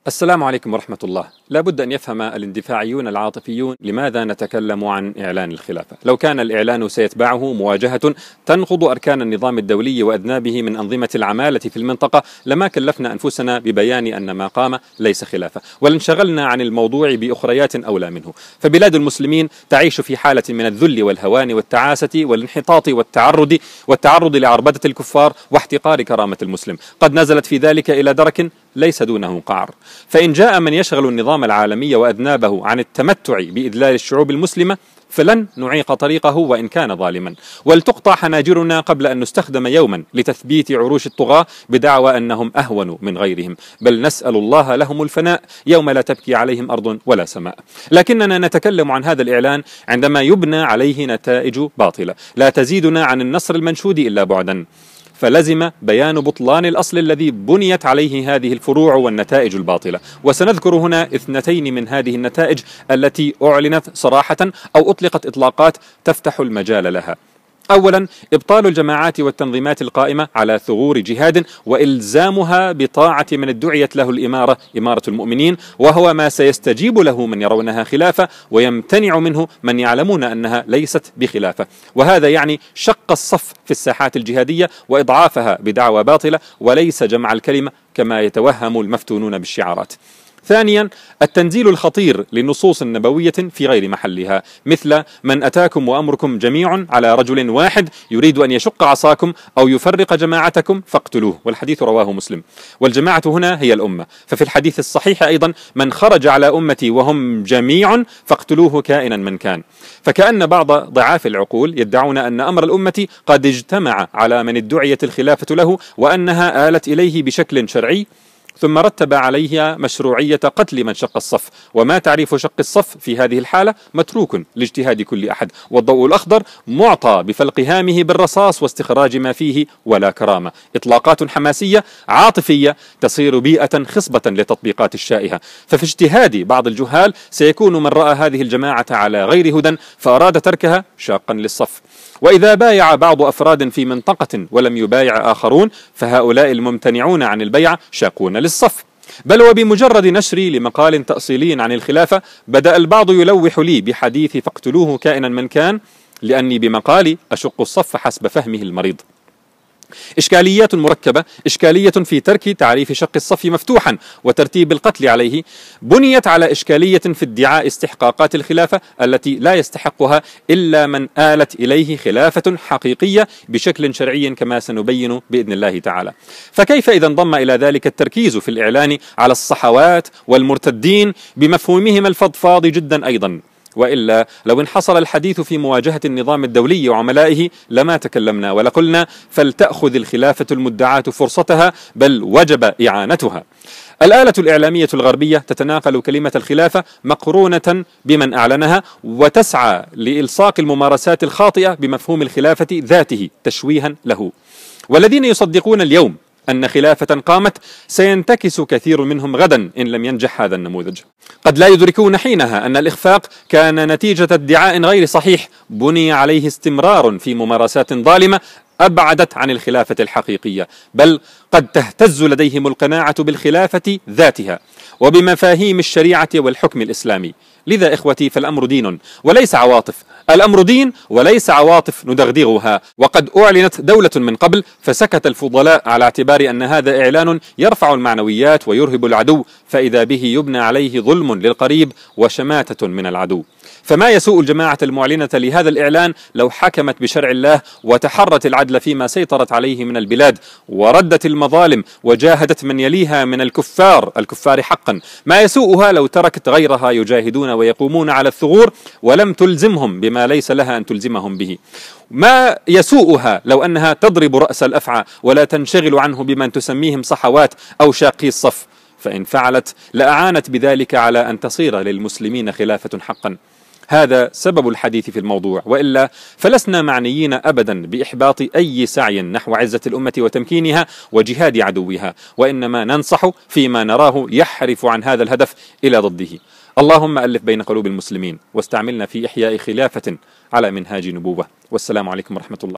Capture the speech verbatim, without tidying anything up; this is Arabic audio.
السلام عليكم ورحمة الله. لا بد أن يفهم الاندفاعيون العاطفيون لماذا نتكلم عن إعلان الخلافة. لو كان الإعلان سيتبعه مواجهة تنقض أركان النظام الدولي وأذنابه من أنظمة العمالة في المنطقة لما كلفنا أنفسنا ببيان أن ما قام ليس خلافة، ولانشغلنا عن الموضوع بأخريات أولى منه. فبلاد المسلمين تعيش في حالة من الذل والهوان والتعاسة والانحطاط والتعرض والتعرض لعربدة الكفار واحتقار كرامة المسلم، قد نزلت في ذلك إلى درك ليس دونه قعر. فإن جاء من يشغل النظام العالمي وأذنابه عن التمتع بإذلال الشعوب المسلمة فلن نعيق طريقه وإن كان ظالما، ولتقطع حناجرنا قبل أن نستخدم يوما لتثبيت عروش الطغاة بدعوى أنهم أهون من غيرهم، بل نسأل الله لهم الفناء يوم لا تبكي عليهم أرض ولا سماء. لكننا نتكلم عن هذا الإعلان عندما يبنى عليه نتائج باطلة لا تزيدنا عن النصر المنشود إلا بعدا، فلزم بيان بطلان الأصل الذي بنيت عليه هذه الفروع والنتائج الباطلة. وسنذكر هنا اثنتين من هذه النتائج التي أعلنت صراحة أو أطلقت إطلاقات تفتح المجال لها. أولا، إبطال الجماعات والتنظيمات القائمة على ثغور جهاد وإلزامها بطاعة من ادعيت له الإمارة إمارة المؤمنين، وهو ما سيستجيب له من يرونها خلافة ويمتنع منه من يعلمون أنها ليست بخلافة. وهذا يعني شق الصف في الساحات الجهادية وإضعافها بدعوى باطلة وليس جمع الكلمة كما يتوهم المفتونون بالشعارات. ثانيا، التنزيل الخطير لنصوص نبوية في غير محلها، مثل من أتاكم وأمركم جميع على رجل واحد يريد أن يشق عصاكم أو يفرق جماعتكم فاقتلوه، والحديث رواه مسلم. والجماعة هنا هي الأمة، ففي الحديث الصحيح أيضا من خرج على أمتي وهم جميع فاقتلوه كائنا من كان. فكأن بعض ضعاف العقول يدعون أن أمر الأمة قد اجتمع على من ادعيت الخلافة له وأنها آلت إليه بشكل شرعي، ثم رتب عليها مشروعية قتل من شق الصف. وما تعريف شق الصف في هذه الحالة متروك لاجتهاد كل أحد، والضوء الأخضر معطى بفلق هامه بالرصاص واستخراج ما فيه ولا كرامة. إطلاقات حماسية عاطفية تصير بيئة خصبة للتطبيقات الشائهة. ففي اجتهاد بعض الجهال سيكون من رأى هذه الجماعة على غير هدى فأراد تركها شاقا للصف. وإذا بايع بعض أفراد في منطقة ولم يبايع آخرون فهؤلاء الممتنعون عن البيع شاقون للصف. بل وبمجرد نشري لمقال تأصيلي عن الخلافة بدأ البعض يلوح لي بحديث فاقتلوه كائنا من كان، لأني بمقالي أشق الصف حسب فهمه المريض. إشكاليات مركبة، إشكالية في ترك تعريف شق الصف مفتوحا وترتيب القتل عليه، بنيت على إشكالية في ادعاء استحقاقات الخلافة التي لا يستحقها إلا من آلت إليه خلافة حقيقية بشكل شرعي كما سنبين بإذن الله تعالى. فكيف إذا انضم إلى ذلك التركيز في الإعلان على الصحوات والمرتدين بمفهومهم الفضفاض جدا أيضا؟ وإلا لو انحصر الحديث في مواجهة النظام الدولي وعملائه لما تكلمنا ولقلنا فلتأخذ الخلافة المدعاة فرصتها، بل وجب إعانتها. الآلة الإعلامية الغربية تتناقل كلمة الخلافة مقرونة بمن أعلنها وتسعى لإلصاق الممارسات الخاطئة بمفهوم الخلافة ذاته تشويها له. والذين يصدقون اليوم أن خلافة قامت سينتكس كثير منهم غدا إن لم ينجح هذا النموذج. قد لا يدركون حينها أن الإخفاق كان نتيجة ادعاء غير صحيح بني عليه استمرار في ممارسات ظالمة أبعدت عن الخلافة الحقيقية، بل قد تهتز لديهم القناعة بالخلافة ذاتها وبمفاهيم الشريعة والحكم الإسلامي. لذا إخوتي فالأمر دين وليس عواطف، الأمر دين وليس عواطف ندغدغها. وقد أعلنت دولة من قبل فسكت الفضلاء على اعتبار أن هذا إعلان يرفع المعنويات ويرهب العدو، فإذا به يبنى عليه ظلم للقريب وشماتة من العدو. فما يسوء الجماعة المعلنة لهذا الإعلان لو حكمت بشرع الله وتحرت العدل فيما سيطرت عليه من البلاد وردت المظالم وجاهدت من يليها من الكفار الكفار حقا. ما يسوءها لو تركت غيرها يجاهدون ويقومون على الثغور ولم تلزمهم بما ليس لها أن تلزمهم به. ما يسوءها لو أنها تضرب رأس الأفعى ولا تنشغل عنه بمن تسميهم صحوات أو شاقي الصف، فإن فعلت لأعانت بذلك على أن تصير للمسلمين خلافة حقا. هذا سبب الحديث في الموضوع، وإلا فلسنا معنيين أبدا بإحباط أي سعي نحو عزة الأمة وتمكينها وجهاد عدوها، وإنما ننصح فيما نراه يحرف عن هذا الهدف إلى ضده. اللهم ألف بين قلوب المسلمين واستعملنا في إحياء خلافة على منهاج نبوة. والسلام عليكم ورحمة الله.